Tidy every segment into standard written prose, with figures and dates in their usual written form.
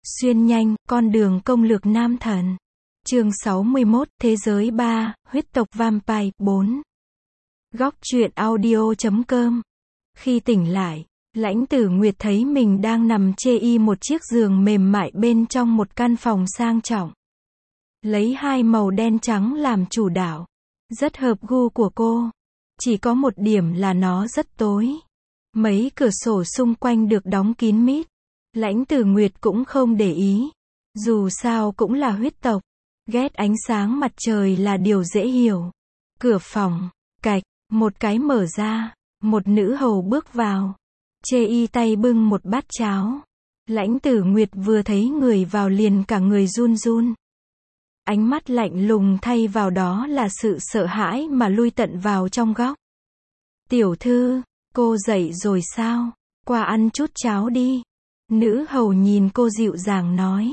Xuyên nhanh, con đường công lược nam thần. Chương 61, Thế giới 3, huyết tộc Vampire 4. Góc truyện audio.com. Khi tỉnh lại, Lãnh Tử Nguyệt thấy mình đang nằm chê y một chiếc giường mềm mại bên trong một căn phòng sang trọng. Lấy hai màu đen trắng làm chủ đạo. Rất hợp gu của cô. Chỉ có một điểm là nó rất tối. Mấy cửa sổ xung quanh được đóng kín mít. Lãnh Tử Nguyệt cũng không để ý. Dù sao cũng là huyết tộc. Ghét ánh sáng mặt trời là điều dễ hiểu. Cửa phòng, cạch, một cái mở ra. Một nữ hầu bước vào. Chê y tay bưng một bát cháo. Lãnh Tử Nguyệt vừa thấy người vào liền cả người run run. Ánh mắt lạnh lùng thay vào đó là sự sợ hãi mà lui tận vào trong góc. Tiểu thư, cô dậy rồi sao? Qua ăn chút cháo đi. Nữ hầu nhìn cô dịu dàng nói.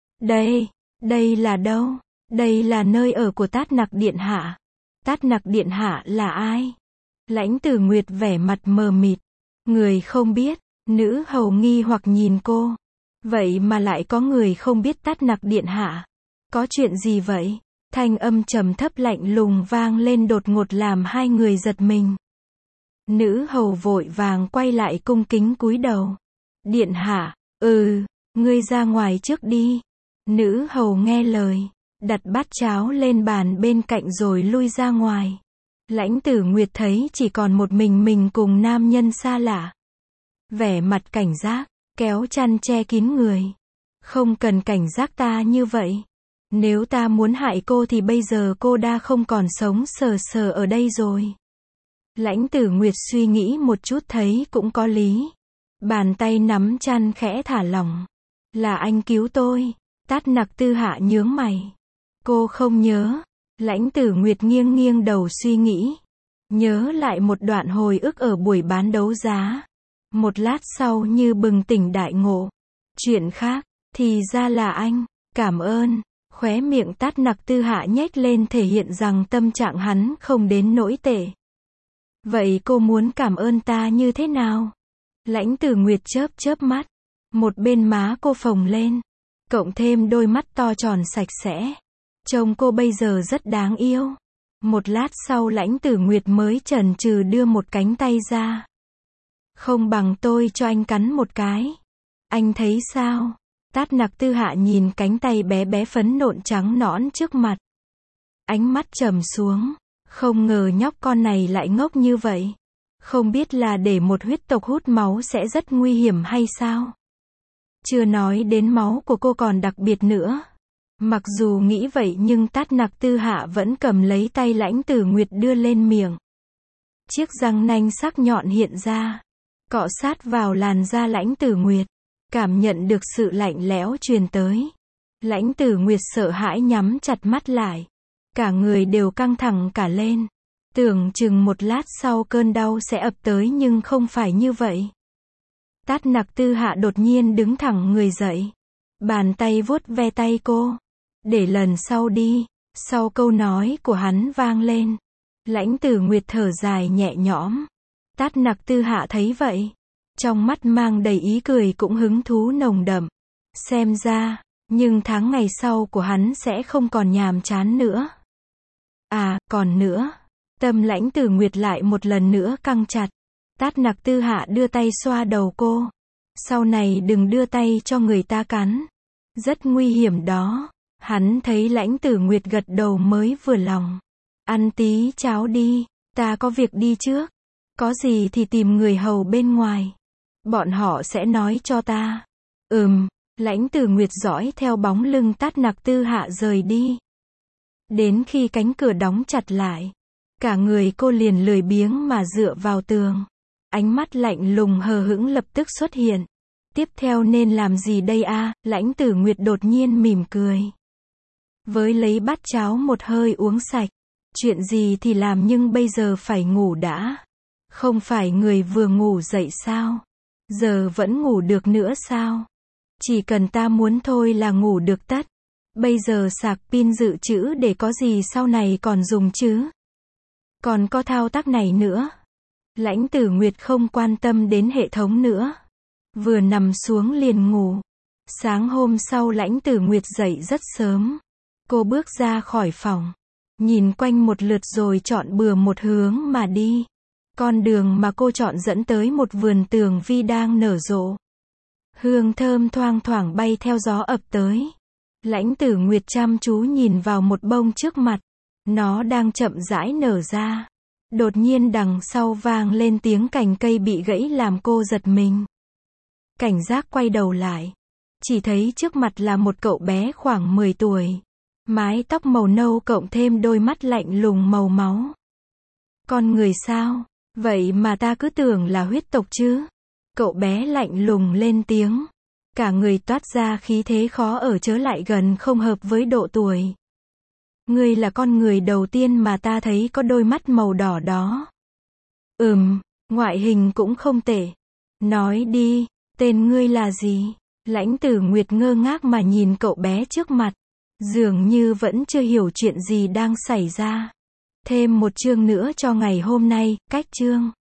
Đây là đâu? Đây là nơi ở của Tát Nặc Điện Hạ. Tát Nặc Điện Hạ là ai? Lãnh Tử Nguyệt vẻ mặt mờ mịt. Người không biết, nữ hầu nghi hoặc nhìn cô. Vậy mà lại có người không biết Tát Nặc Điện Hạ. Có chuyện gì vậy? Thanh âm trầm thấp lạnh lùng vang lên đột ngột làm hai người giật mình. Nữ hầu vội vàng quay lại cung kính cúi đầu. Điện hạ, ngươi ra ngoài trước đi. Nữ hầu nghe lời, đặt bát cháo lên bàn bên cạnh rồi lui ra ngoài. Lãnh Tử Nguyệt thấy chỉ còn một mình cùng nam nhân xa lạ. Vẻ mặt cảnh giác, kéo chăn che kín người. Không cần cảnh giác ta như vậy. Nếu ta muốn hại cô thì bây giờ cô đã không còn sống sờ ở đây rồi. Lãnh Tử Nguyệt suy nghĩ một chút thấy cũng có lý. Bàn tay nắm chăn khẽ thả lỏng. Là anh cứu tôi. Tát Nặc Tư Hạ nhướng mày. Cô không nhớ. Lãnh Tử Nguyệt nghiêng đầu suy nghĩ. Nhớ lại một đoạn hồi ức ở buổi bán đấu giá. Một lát sau như bừng tỉnh đại ngộ. Chuyện khác, thì ra là anh. Cảm ơn. Khóe miệng Tát Nặc Tư Hạ nhếch lên thể hiện rằng tâm trạng hắn không đến nỗi tệ. Vậy cô muốn cảm ơn ta như thế nào? Lãnh Tử Nguyệt chớp mắt. Một bên má cô phồng lên. Cộng thêm đôi mắt to tròn sạch sẽ. Trông cô bây giờ rất đáng yêu. Một lát sau Lãnh Tử Nguyệt mới chần chừ đưa một cánh tay ra. Không bằng tôi cho anh cắn một cái. Anh thấy sao? Tát Nặc Tư Hạ nhìn cánh tay bé phấn nộn trắng nõn trước mặt. Ánh mắt trầm xuống. Không ngờ nhóc con này lại ngốc như vậy. Không biết là để một huyết tộc hút máu sẽ rất nguy hiểm hay sao? Chưa nói đến máu của cô còn đặc biệt nữa. Mặc dù nghĩ vậy nhưng Tát Nặc Tư Hạ vẫn cầm lấy tay Lãnh Tử Nguyệt đưa lên miệng. Chiếc răng nanh sắc nhọn hiện ra. Cọ sát vào làn da Lãnh Tử Nguyệt. Cảm nhận được sự lạnh lẽo truyền tới. Lãnh Tử Nguyệt sợ hãi nhắm chặt mắt lại. Cả người đều căng thẳng cả lên. Tưởng chừng một lát sau cơn đau sẽ ập tới nhưng không phải như vậy. Tát Nặc Tư Hạ đột nhiên đứng thẳng người dậy. Bàn tay vuốt ve tay cô. Để lần sau đi. Sau câu nói của hắn vang lên. Lãnh Tử Nguyệt thở dài nhẹ nhõm. Tát Nặc Tư Hạ thấy vậy. Trong mắt mang đầy ý cười cũng hứng thú nồng đậm. Xem ra, nhưng tháng ngày sau của hắn sẽ không còn nhàm chán nữa. À, còn nữa. Tâm Lãnh Tử Nguyệt lại một lần nữa căng chặt. Tát Nặc Tư Hạ đưa tay xoa đầu cô. Sau này đừng đưa tay cho người ta cắn. Rất nguy hiểm đó. Hắn thấy Lãnh Tử Nguyệt gật đầu mới vừa lòng. Ăn tí cháo đi. Ta có việc đi trước. Có gì thì tìm người hầu bên ngoài. Bọn họ sẽ nói cho ta. Lãnh Tử Nguyệt dõi theo bóng lưng Tát Nặc Tư Hạ rời đi. Đến khi cánh cửa đóng chặt lại. Cả người cô liền lười biếng mà dựa vào tường. Ánh mắt lạnh lùng hờ hững lập tức xuất hiện. Tiếp theo nên làm gì đây a? Lãnh Tử Nguyệt đột nhiên mỉm cười. Với lấy bát cháo một hơi uống sạch. Chuyện gì thì làm nhưng bây giờ phải ngủ đã. Không phải người vừa ngủ dậy sao? Giờ vẫn ngủ được nữa sao? Chỉ cần ta muốn thôi là ngủ được tất. Bây giờ sạc pin dự trữ để có gì sau này còn dùng chứ? Còn có thao tác này nữa. Lãnh Tử Nguyệt không quan tâm đến hệ thống nữa. Vừa nằm xuống liền ngủ. Sáng hôm sau Lãnh Tử Nguyệt dậy rất sớm. Cô bước ra khỏi phòng, nhìn quanh một lượt rồi chọn bừa một hướng mà đi. Con đường mà cô chọn dẫn tới một vườn tường vi đang nở rộ. Hương thơm thoang thoảng bay theo gió ập tới. Lãnh Tử Nguyệt chăm chú nhìn vào một bông trước mặt. Nó đang chậm rãi nở ra. Đột nhiên đằng sau vang lên tiếng cành cây bị gãy làm cô giật mình. Cảnh giác quay đầu lại. Chỉ thấy trước mặt là một cậu bé khoảng 10 tuổi. Mái tóc màu nâu cộng thêm đôi mắt lạnh lùng màu máu. Con người sao? Vậy mà ta cứ tưởng là huyết tộc chứ. Cậu bé lạnh lùng lên tiếng. Cả người toát ra khí thế khó ở, chớ lại gần, không hợp với độ tuổi. Ngươi là con người đầu tiên mà ta thấy có đôi mắt màu đỏ đó. Ngoại hình cũng không tệ. Nói đi, tên ngươi là gì? Lãnh Tử Nguyệt ngơ ngác mà nhìn cậu bé trước mặt. Dường như vẫn chưa hiểu chuyện gì đang xảy ra. Thêm một chương nữa cho ngày hôm nay, cách chương.